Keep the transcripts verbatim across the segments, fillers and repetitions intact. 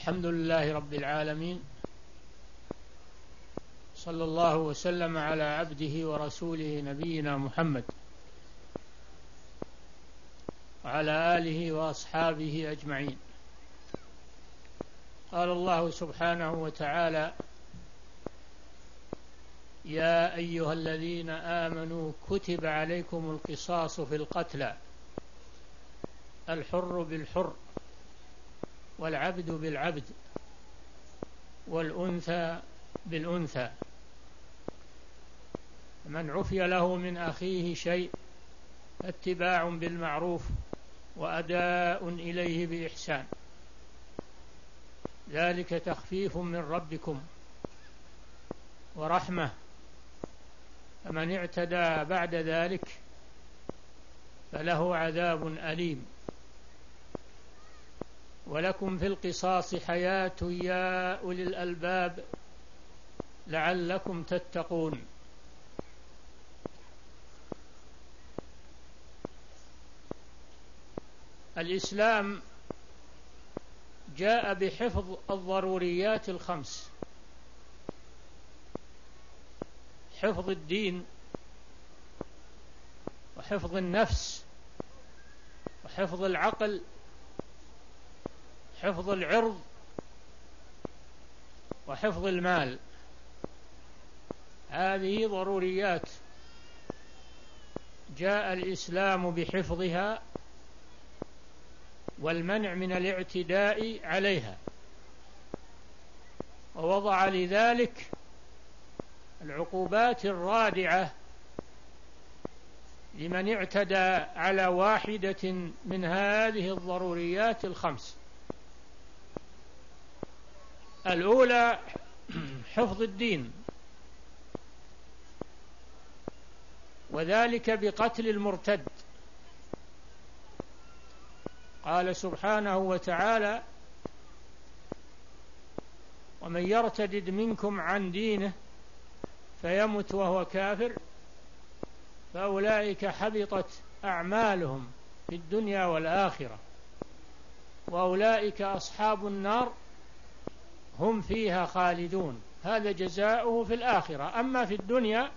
الحمد لله رب العالمين، صلى الله وسلم على عبده ورسوله نبينا محمد وعلى آله وأصحابه أجمعين. قال الله سبحانه وتعالى: يا أيها الذين آمنوا كتب عليكم القصاص في القتلى، الحر بالحر والعبد بالعبد والأنثى بالأنثى، من عفي له من أخيه شيء اتباع بالمعروف وأداء إليه بإحسان، ذلك تخفيف من ربكم ورحمة، فمن اعتدى بعد ذلك فله عذاب أليم. ولكم في القصاص حياة يا أولي الألباب لعلكم تتقون. الإسلام جاء بحفظ الضروريات الخمس: حفظ الدين، وحفظ النفس، وحفظ العقل، حفظ العرض، وحفظ المال. هذه ضروريات جاء الإسلام بحفظها والمنع من الاعتداء عليها، ووضع لذلك العقوبات الرادعة لمن اعتدى على واحدة من هذه الضروريات الخمس. الأولى حفظ الدين، وذلك بقتل المرتد. قال سبحانه وتعالى: ومن يرتد منكم عن دينه فيمت وهو كافر فأولئك حبطت أعمالهم في الدنيا والآخرة وأولئك أصحاب النار هم فيها خالدون. هذا جزاؤه في الآخرة. أما في الدنيا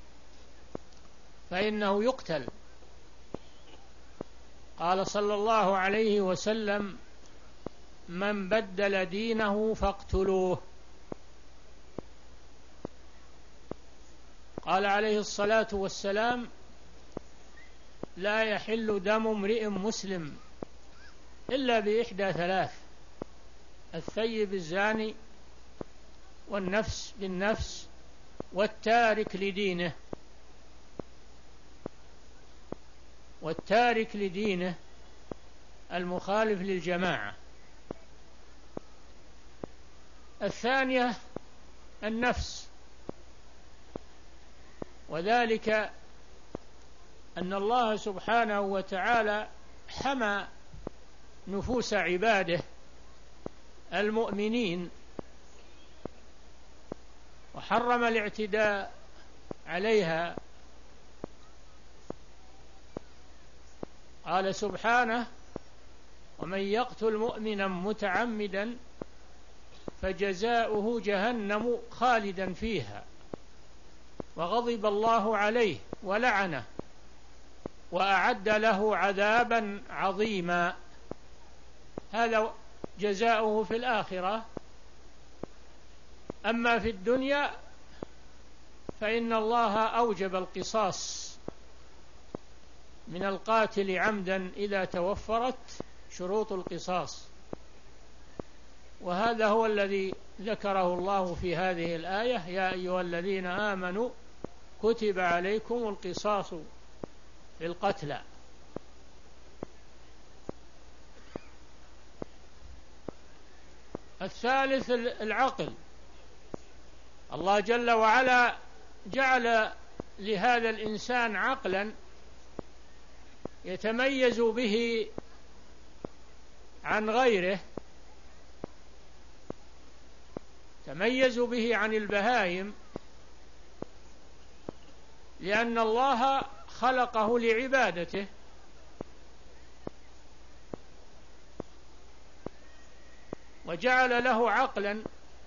فإنه يقتل. قال صلى الله عليه وسلم: من بدل دينه فاقتلوه. قال عليه الصلاة والسلام: لا يحل دم امرئ مسلم إلا بإحدى ثلاث: الثيب الزاني، والنفس بالنفس، والتارك لدينه. والتارك لدينه المخالف للجماعة. الثانية النفس، وذلك أن الله سبحانه وتعالى حمى نفوس عباده المؤمنين وحرم الاعتداء عليها. قال سبحانه: ومن يقتل مؤمنا متعمدا فجزاؤه جهنم خالدا فيها وغضب الله عليه ولعنه وأعد له عذابا عظيما. هذا جزاؤه في الآخرة. أما في الدنيا فإن الله أوجب القصاص من القاتل عمدا إذا توفرت شروط القصاص، وهذا هو الذي ذكره الله في هذه الآية: يا أيها الذين آمنوا كتب عليكم القصاص في القتلى. الثالث العقل. الله جل وعلا جعل لهذا الإنسان عقلا يتميز به عن غيره، تميز به عن البهائم، لأن الله خلقه لعبادته، وجعل له عقلا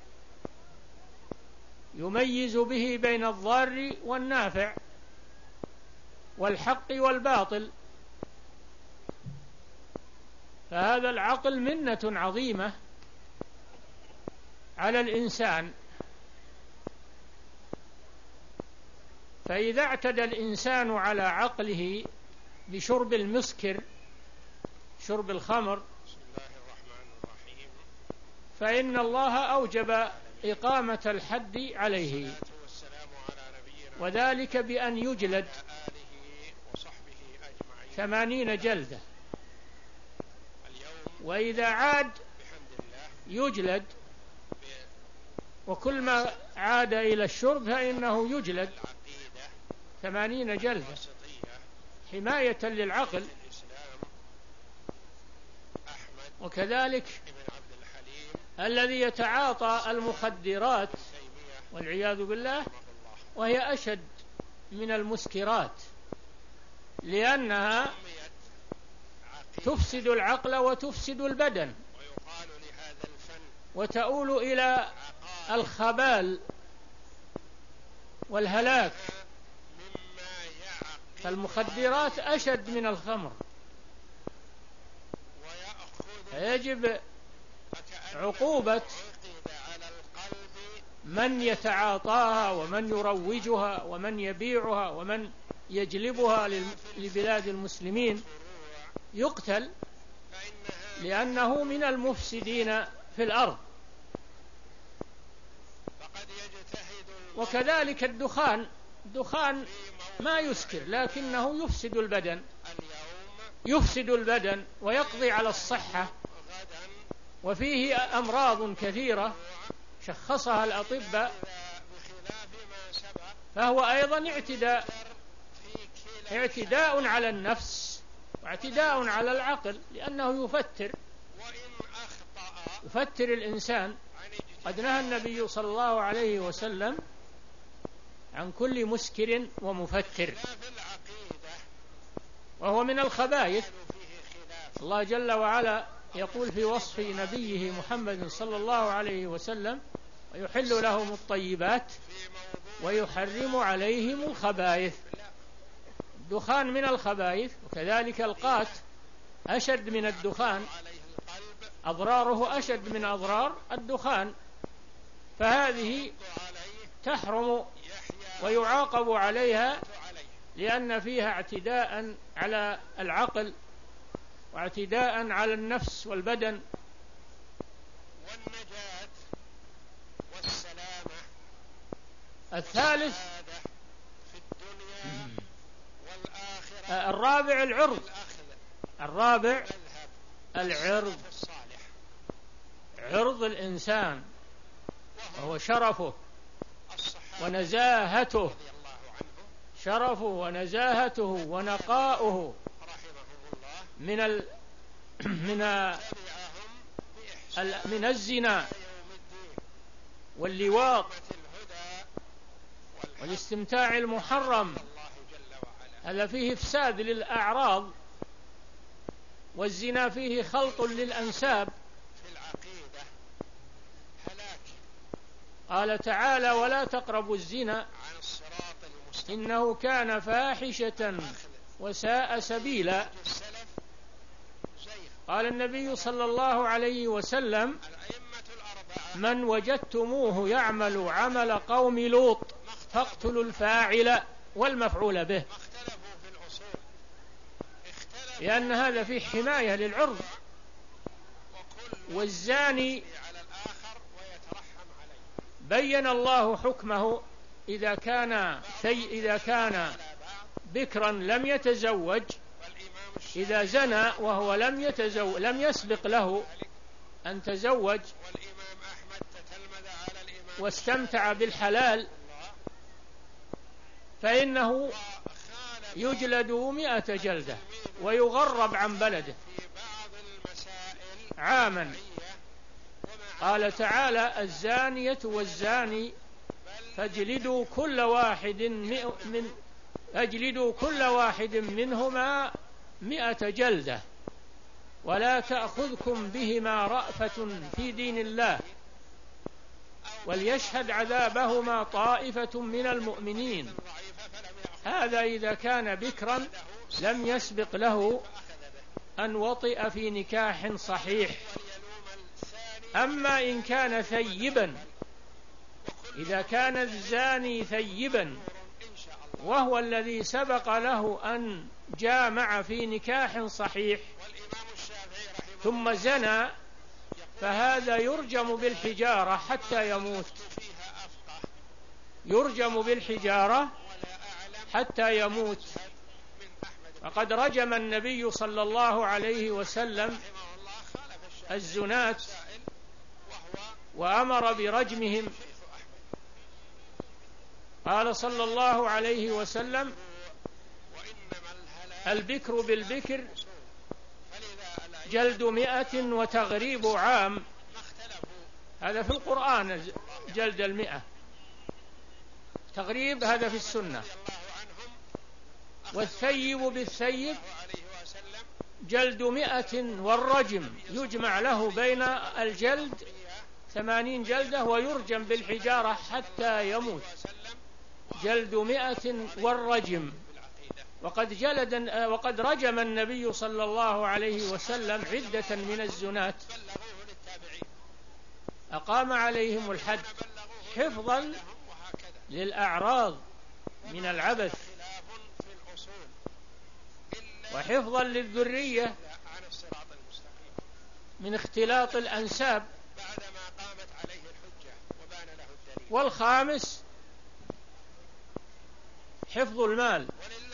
يميز به بين الضار والنافع والحق والباطل، فهذا العقل منة عظيمة على الإنسان. فإذا اعتدى الإنسان على عقله بشرب المسكر، شرب الخمر، فإن الله أوجب إقامة الحد عليه، وذلك بأن يجلد ثمانين جلدة، وإذا عاد يجلد، وكل ما عاد إلى الشرب فإنه يجلد ثمانين جلدة حماية للعقل. وكذلك الذي يتعاطى المخدرات والعياذ بالله، وهي أشد من المسكرات، لأنها تفسد العقل وتفسد البدن وتؤول إلى الخبال والهلاك. فالمخدرات أشد من الخمر، فيجب عقوبة من يتعاطاها ومن يروجها ومن يبيعها ومن يجلبها لبلاد المسلمين، يقتل، لأنه من المفسدين في الأرض. وكذلك الدخان، الدخان ما يسكر لكنه يفسد البدن، يفسد البدن ويقضي على الصحة، وفيه أمراض كثيرة شخصها الأطباء، فهو أيضا اعتداء اعتداء على النفس واعتداء على العقل، لأنه يفتر يفتر الإنسان. قد نهى النبي صلى الله عليه وسلم عن كل مسكر ومفتر، وهو من الخبائث. الله جل وعلا يقول في وصف نبيه محمد صلى الله عليه وسلم: ويحل لهم الطيبات ويحرم عليهم الخبائث. الدخان من الخبائث، وكذلك القات أشد من الدخان، أضراره أشد من أضرار الدخان، فهذه تحرم ويعاقب عليها، لأن فيها اعتداء على العقل واعتداء على النفس والبدن. والنجاة والسلامة الثالث في الدنيا والآخرة. الرابع العرض، الرابع العرض، عرض الإنسان وهو شرفه ونزاهته، شرفه ونزاهته ونقاؤه من ال من ال من الزنا واللواط والاستمتاع المحرم. هذا فيه إفساد للأعراض، والزنا فيه خلط للأنساب. قال تعالى: ولا تقربوا الزنا إنه كان فاحشة وساء سبيلا. قال النبي صلى الله عليه وسلم: من وجدتموه يعمل عمل قوم لوط فاقتلوا الفاعل والمفعول به، لأن هذا فيه حماية للعرض. والزاني بين الله حكمه إذا كان إذا كان بكرا لم يتزوج، إذا زنى وهو لم يتزوج لم يسبق له أن تزوج واستمتع بالحلال، فإنه يجلد مئة جلدة ويغرب عن بلده عاما. قال تعالى: الزانية والزاني فاجلدوا كل واحد من أجلدوا كل واحد منهما مئة جلدة. ولا تأخذكم بهما رأفة في دين الله وليشهد عذابهما طائفة من المؤمنين. هذا إذا كان بكرا لم يسبق له أن وطئ في نكاح صحيح. أما إن كان ثيبا، إذا كان الزاني ثيبا وهو الذي سبق له أن جامع في نكاح صحيح ثم زنى، فهذا يرجم بالحجارة حتى يموت، يرجم بالحجارة حتى يموت. وقد رجم النبي صلى الله عليه وسلم الزناة وأمر برجمهم. قال صلى الله عليه وسلم: البكر بالبكر جلد مئة وتغريب عام. هذا في القرآن جلد المئة، تغريب هذا في السنة. والثيب بالثيب جلد مئة والرجم، يجمع له بين الجلد ثمانين جلدة ويرجم بالحجارة حتى يموت. جلد مئة والرجم. وقد جلد وقد رجم النبي صلى الله عليه وسلم عدة من الزناة، أقام عليهم الحد حفظا للأعراض من العبث وحفظا للذرية من اختلاط الأنساب. والخامس حفظ المال.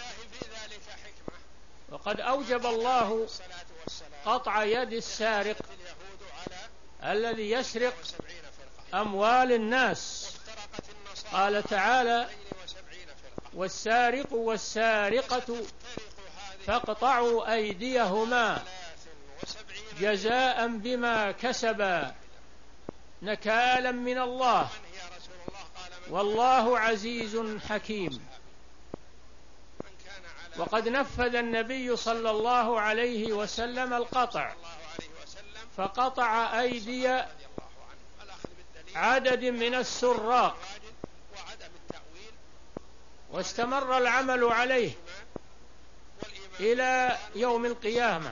وقد أوجب الله قطع يد السارق الذي يسرق أموال الناس. قال تعالى: والسارق والسارقة فاقطعوا أيديهما جزاء بما كسبا نكالا من الله والله عزيز حكيم. وقد نفذ النبي صلى الله عليه وسلم القطع، فقطع أيدي عدد من السراق، واستمر العمل عليه إلى يوم القيامة،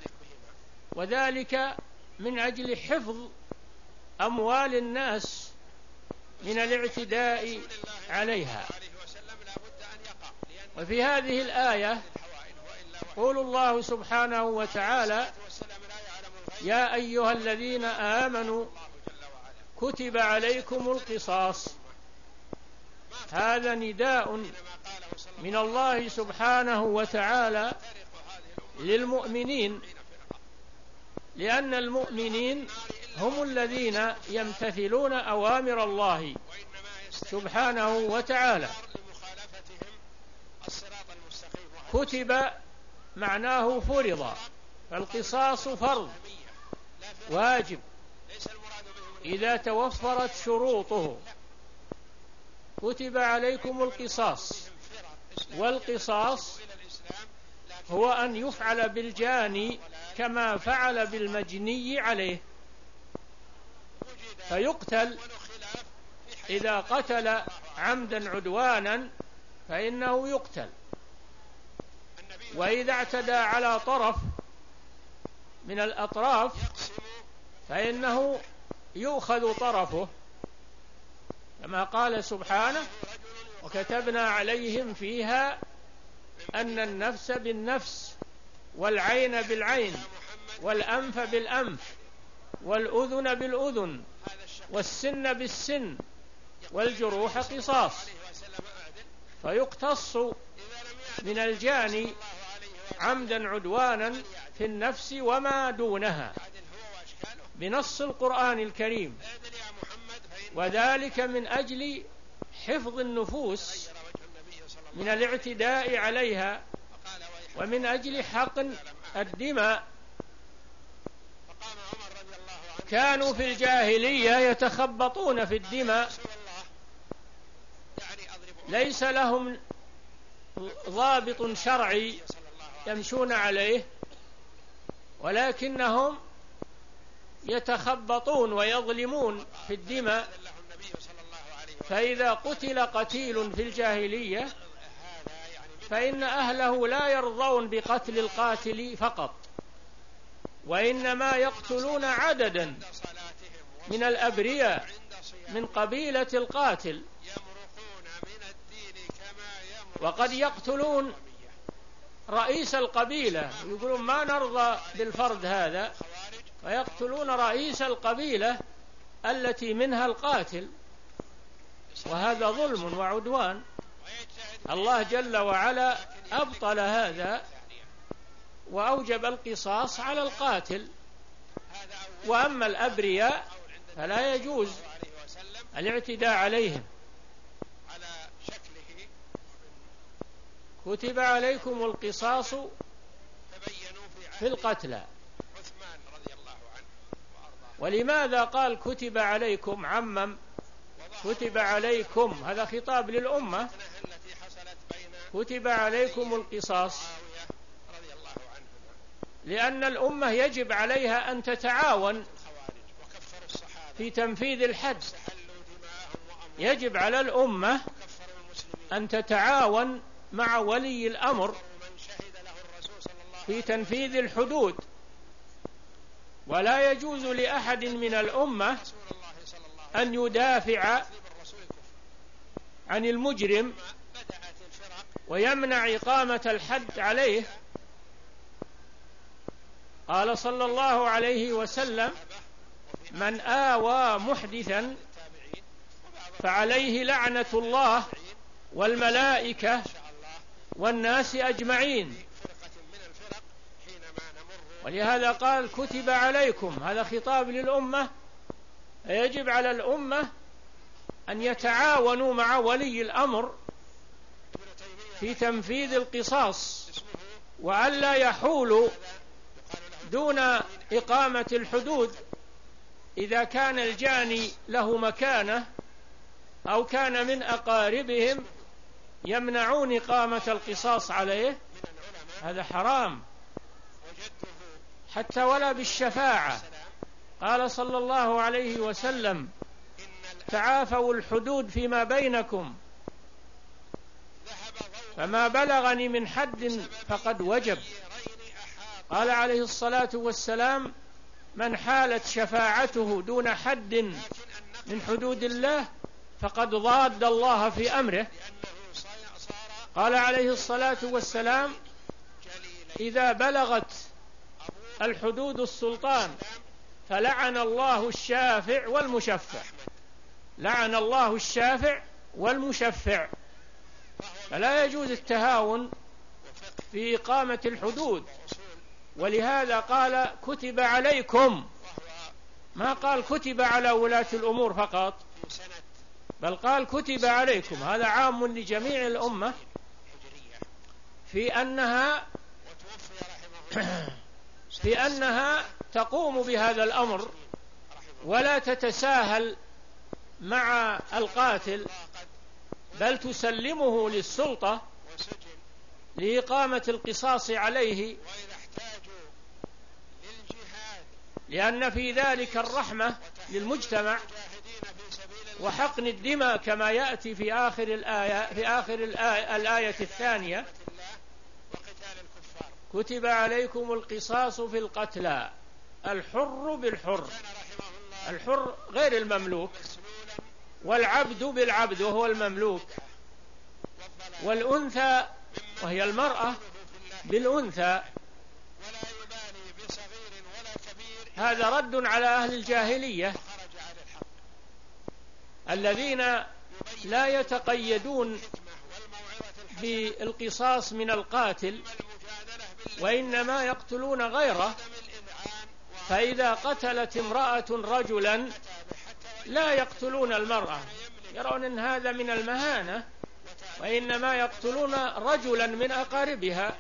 وذلك من أجل حفظ أموال الناس من الاعتداء عليها. وفي هذه الآية يقول الله سبحانه وتعالى: يا أيها الذين آمنوا كتب عليكم القصاص. هذا نداء من الله سبحانه وتعالى للمؤمنين، لأن المؤمنين هم الذين يمتثلون أوامر الله سبحانه وتعالى. كتب معناه فرض، فالقصاص فرض واجب إذا توفرت شروطه. كتب عليكم القصاص، والقصاص هو أن يفعل بالجاني كما فعل بالمجني عليه، فيقتل. إذا قتل عمدا عدوانا فإنه يقتل، وإذا اعتدى على طرف من الأطراف فإنه يؤخذ طرفه، كما قال سبحانه: وكتبنا عليهم فيها أن النفس بالنفس والعين بالعين والأنف بالأنف والأذن بالأذن والسن بالسن والجروح قصاص. فيقتص من الجاني عمدا عدوانا في النفس وما دونها بنص القرآن الكريم، وذلك من أجل حفظ النفوس من الاعتداء عليها ومن أجل حقن الدماء. كانوا في الجاهلية يتخبطون في الدماء، ليس لهم ضابط شرعي يمشون عليه، ولكنهم يتخبطون ويظلمون في الدماء. فإذا قتل قتيل في الجاهلية فإن أهله لا يرضون بقتل القاتل فقط، وإنما يقتلون عددا من الأبرياء من قبيلة القاتل، وقد يقتلون رئيس القبيلة، يقولون ما نرضى بالفرد هذا، ويقتلون رئيس القبيلة التي منها القاتل، وهذا ظلم وعدوان. الله جل وعلا أبطل هذا وأوجب القصاص على القاتل. وأما الأبرياء فلا يجوز الاعتداء عليهم. كتب عليكم القصاص في القتلى. ولماذا قال كتب عليكم؟ عمم كتب عليكم، هذا خطاب للأمة. كتب عليكم القصاص لأن الأمة يجب عليها أن تتعاون في تنفيذ الحد. يجب على الأمة أن تتعاون مع ولي الأمر في تنفيذ الحدود، ولا يجوز لأحد من الأمة أن يدافع عن المجرم ويمنع إقامة الحد عليه. قال صلى الله عليه وسلم: من آوى محدثا فعليه لعنة الله والملائكة والناس أجمعين. ولهذا قال كتب عليكم، هذا خطاب للأمة. يجب على الأمة أن يتعاونوا مع ولي الأمر في تنفيذ القصاص، وألا يحولوا دون إقامة الحدود. إذا كان الجاني له مكانة أو كان من أقاربهم يمنعون إقامة القصاص عليه، هذا حرام، حتى ولا بالشفاعة. قال صلى الله عليه وسلم: تعافوا الحدود فيما بينكم، فما بلغني من حد فقد وجب. قال عليه الصلاة والسلام: من حالت شفاعته دون حد من حدود الله فقد ضاد الله في أمره. قال عليه الصلاة والسلام: إذا بلغت الحدود السلطان فلعن الله الشافع والمشفع. لعن الله الشافع والمشفع. فلا يجوز التهاون في إقامة الحدود. ولهذا قال كتب عليكم، ما قال كتب على ولاة الأمور فقط، بل قال كتب عليكم. هذا عام لجميع الأمة في أنها في أنها تقوم بهذا الأمر ولا تتساهل مع القاتل، بل تسلمه للسلطة لإقامة القصاص عليه، لأن في ذلك الرحمة للمجتمع وحقن الدماء، كما يأتي في آخر الآية في آخر الآية, الآية الثانية: كتب عليكم القصاص في القتلى، الحر بالحر، الحر غير المملوك، والعبد بالعبد وهو المملوك، والأنثى وهي المرأة بالأنثى. هذا رد على أهل الجاهلية الذين لا يتقيدون بالقصاص من القاتل، وإنما يقتلون غيره. فإذا قتلت امرأة رجلا لا يقتلون المرأة، يرون أن هذا من المهانة، وإنما يقتلون رجلا من أقاربها.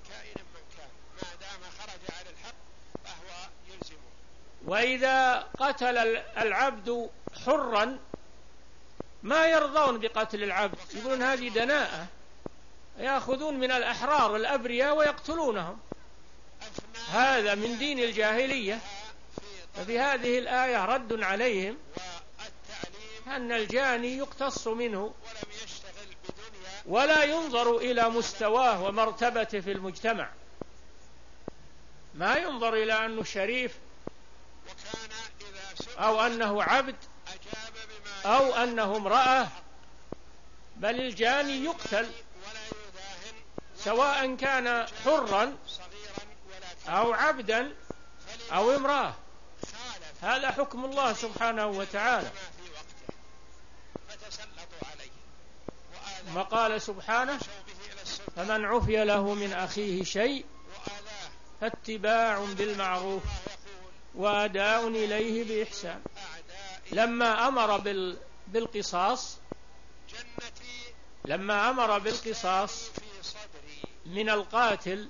وإذا قتل العبد حرا ما يرضون بقتل العبد، يقولون هذه دناءة، يأخذون من الأحرار الأبرياء ويقتلونهم. هذا من دين الجاهلية. ففي هذه الآية رد عليهم أن الجاني يقتص منه ولا ينظر إلى مستواه ومرتبته في المجتمع، ما ينظر إلى أنه شريف أو أنه عبد أو أنه امرأة، بل الجاني يقتل سواء كان حرا أو عبدا أو امرأة. هذا حكم الله سبحانه وتعالى. ما قال سبحانه: فمن عفي له من أخيه شيء فاتباع بالمعروف وأداء إليه بإحسان. لما أمر بالقصاص لما أمر بالقصاص من القاتل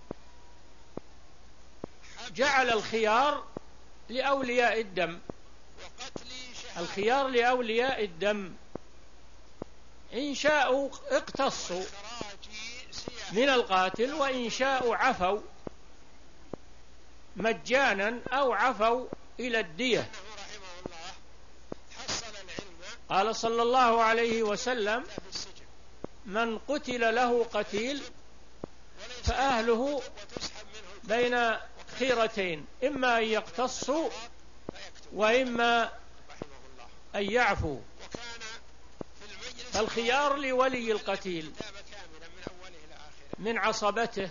جعل الخيار لأولياء الدم الخيار لأولياء الدم إن شاءوا اقتصوا من القاتل، وإن شاءوا عفوا مجانا أو عفوا إلى الدية. قال صلى الله عليه وسلم: من قتل له قتيل فأهله بين خيرتين، إما أن يقتصوا وإما أن يعفوا. فالخيار لولي القتيل من عصبته،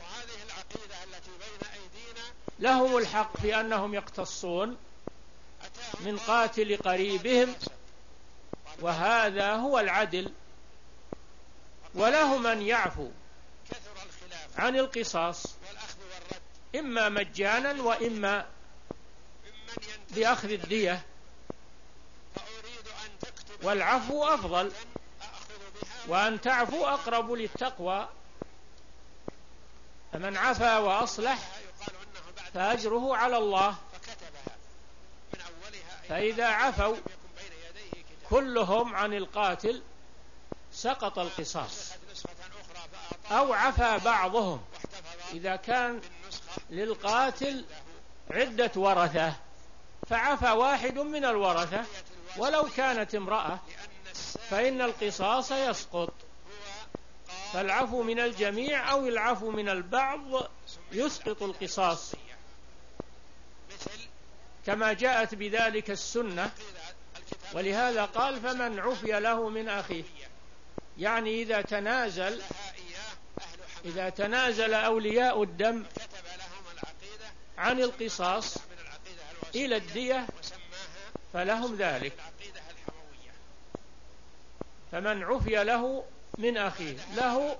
لهم الحق في أنهم يقتصون من قاتل قريبهم، وهذا هو العدل، ولهم أن يعفوا عن القصاص إما مجانا وإما بأخذ الدية، والعفو أفضل، وأن تعفو أقرب للتقوى. فمن عفا وأصلح فأجره على الله. فإذا عفوا كلهم عن القاتل سقط القصاص، أو عفا بعضهم إذا كان للقاتل عدة ورثة فعفى واحد من الورثة ولو كانت امرأة فإن القصاص يسقط. فالعفو من الجميع أو العفو من البعض يسقط القصاص، كما جاءت بذلك السنة. ولهذا قال: فمن عفي له من أخيه، يعني إذا تنازل إذا تنازل أولياء الدم عن القصاص إلى الدية فلهم ذلك. فمن عفي له من أخيه، له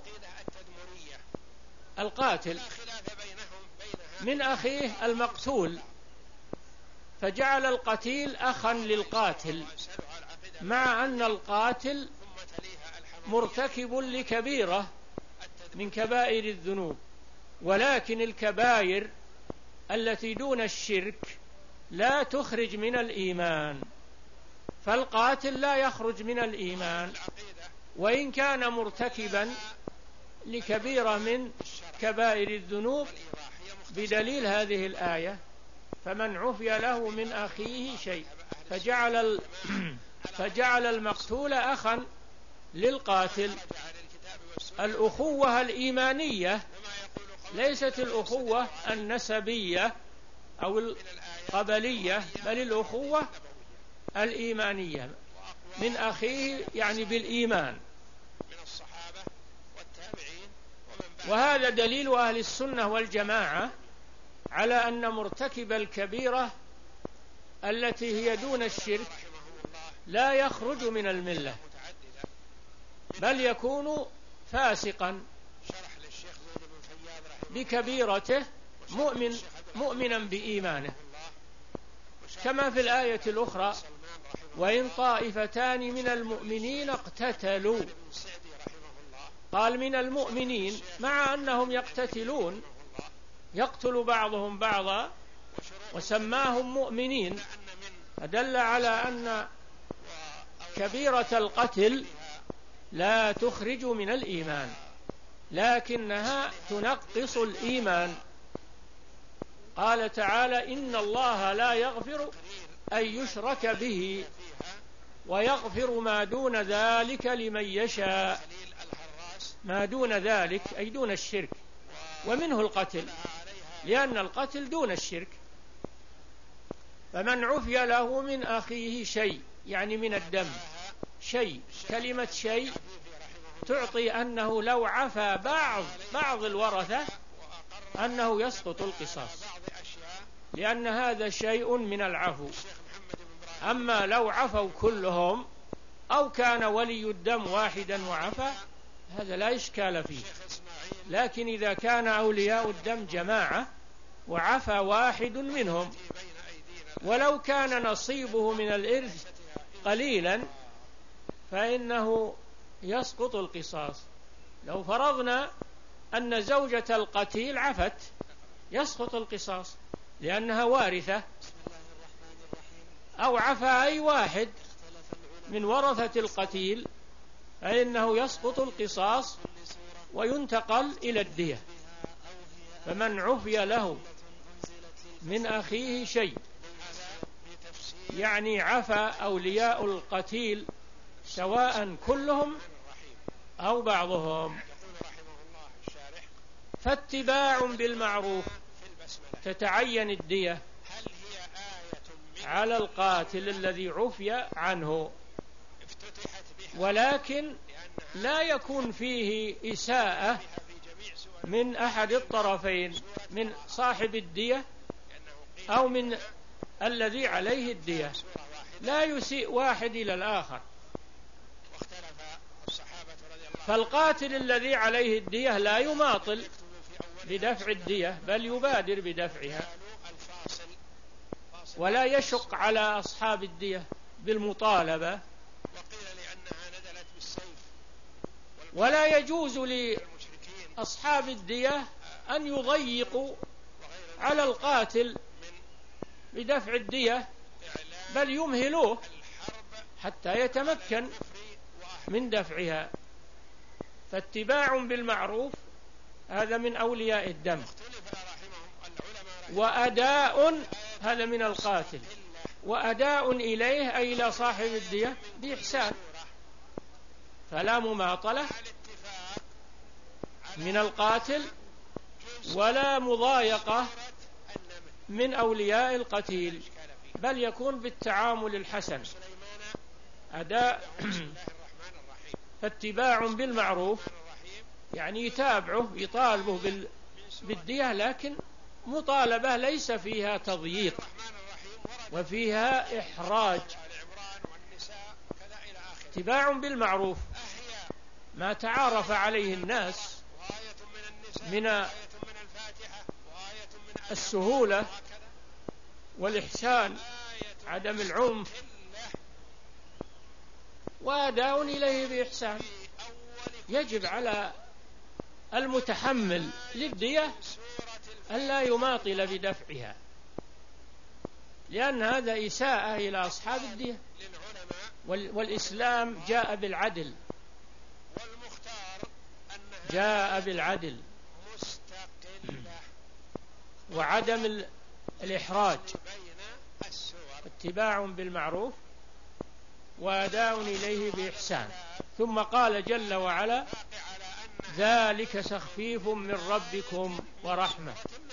القاتل من أخيه المقتول، فجعل القتيل أخا للقاتل، مع أن القاتل مرتكب لكبيرة من كبائر الذنوب، ولكن الكبائر التي دون الشرك لا تخرج من الإيمان، فالقاتل لا يخرج من الإيمان وإن كان مرتكبا لكبيرة من كبائر الذنوب، بدليل هذه الآية: فمن عفي له من أخيه شيء، فجعل فجعل المقتول أخا للقاتل. الأخوة الإيمانية ليست الأخوة النسبية أو القبلية، بل الأخوة الإيمانية من أخيه، يعني بالإيمان. وهذا دليل أهل السنة والجماعة على أن مرتكب الكبيرة التي هي دون الشرك لا يخرج من الملة، بل يكون فاسقا بكبيرته مؤمن مؤمنا بإيمانه، كما في الآية الأخرى: وإن طائفتان من المؤمنين اقتتلوا. قال من المؤمنين مع أنهم يقتتلون، يقتل بعضهم بعضا وسماهم مؤمنين، فدل على أن كبيرة القتل لا تخرج من الإيمان، لكنها تنقص الإيمان. قال تعالى: إن الله لا يغفر أن يشرك به ويغفر ما دون ذلك لمن يشاء. ما دون ذلك أي دون الشرك، ومنه القتل، لأن القتل دون الشرك. فمن عفي له من أخيه شيء، يعني من الدم شيء، كلمة شيء تعطي أنه لو عفى بعض بعض الورثة أنه يسقط القصاص، لأن هذا شيء من العفو. أما لو عفوا كلهم أو كان ولي الدم واحدا وعفى هذا لا إشكال فيه. لكن إذا كان أولياء الدم جماعة وعفى واحد منهم ولو كان نصيبه من الإرث قليلا فإنه يسقط القصاص. لو فرضنا أن زوجة القتيل عفت يسقط القصاص لأنها وارثة، أو عفى أي واحد من ورثة القتيل فإنه يسقط القصاص وينتقل إلى الدية. فمن عفي له من أخيه شيء، يعني عفى أولياء القتيل سواء كلهم أو بعضهم. فاتباع بالمعروف، تتعين الدية على القاتل الذي عفي عنه، ولكن لا يكون فيه إساءة من أحد الطرفين، من صاحب الدية أو من الذي عليه الدية، لا يسيء واحد إلى الآخر. فالقاتل الذي عليه الدية لا يماطل بدفع الدية بل يبادر بدفعها، ولا يشق على أصحاب الدية بالمطالبة، ولا يجوز لأصحاب الدية أن يضيقوا على القاتل بدفع الدية بل يمهلوه حتى يتمكن من دفعها. فاتباع بالمعروف هذا من أولياء الدم، وأداء هذا من القاتل، وأداء إليه أي إلى صاحب الدية بإحسان، فلا مماطلة من القاتل ولا مضايقة من أولياء القتيل، بل يكون بالتعامل الحسن أداء. فاتباع بالمعروف يعني يتابعه يطالبه بالدية، لكن مطالبة ليس فيها تضييق وفيها إحراج. اتباع بالمعروف ما تعارف عليه الناس من السهولة والإحسان، عدم العنف، وأداء إليه بإحسان. يجب على المتحمل للدية ألا يماطل بدفعها، لأن هذا إساءة إلى أصحاب الدية. والإسلام جاء بالعدل، جاء بالعدل وعدم الإحراج. اتباع بالمعروف وأداء إليه بإحسان. ثم قال جل وعلا: ذلك تخفيف من ربكم ورحمة،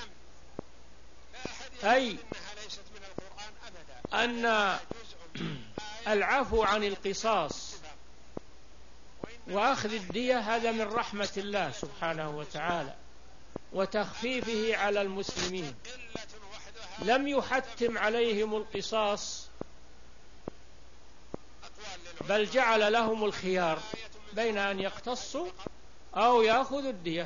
أي أن العفو عن القصاص وأخذ الدية هذا من رحمة الله سبحانه وتعالى وتخفيفه على المسلمين. لم يحتم عليهم القصاص بل جعل لهم الخيار بين أن يقتصوا أو يأخذوا الدية.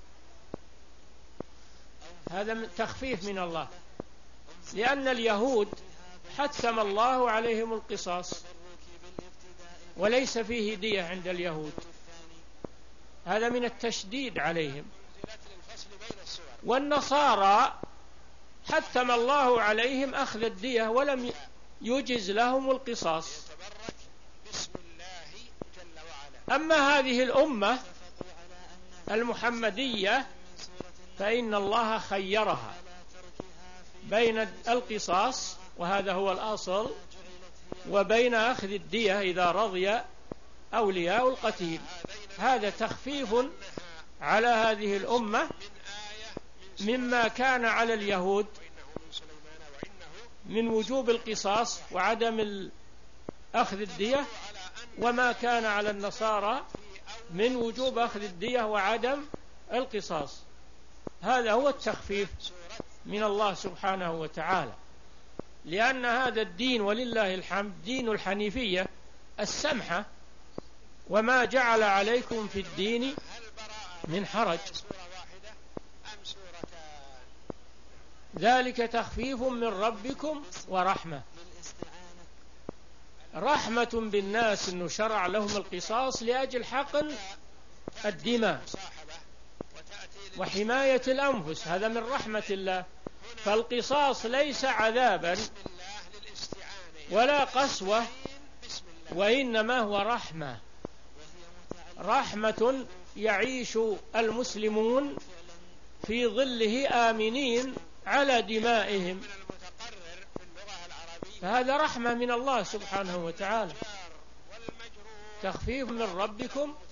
هذا تخفيف من الله، لأن اليهود حتم الله عليهم القصاص وليس فيه دية عند اليهود، هذا من التشديد عليهم. والنصارى حتم الله عليهم أخذ الدية ولم يجز لهم القصاص. أما هذه الأمة المحمدية فإن الله خيرها بين القصاص وهذا هو الأصل، وبين أخذ الدية إذا رضي أولياء القتيل. هذا تخفيف على هذه الأمة مما كان على اليهود من وجوب القصاص وعدم أخذ الدية، وما كان على النصارى من وجوب أخذ الدية وعدم القصاص. هذا هو التخفيف من الله سبحانه وتعالى، لأن هذا الدين ولله الحمد دين الحنيفية السمحة، وما جعل عليكم في الدين من حرج، ذلك تخفيف من ربكم ورحمة. رحمة بالناس أنه شرع لهم القصاص لأجل حقن الدماء وحماية الأنفس، هذا من رحمة الله. فالقصاص ليس عذابا ولا قسوة، وإنما هو رحمة، رحمة يعيش المسلمون في ظله آمنين على دمائهم، فهذا رحمة من الله سبحانه وتعالى. تخفيف من ربكم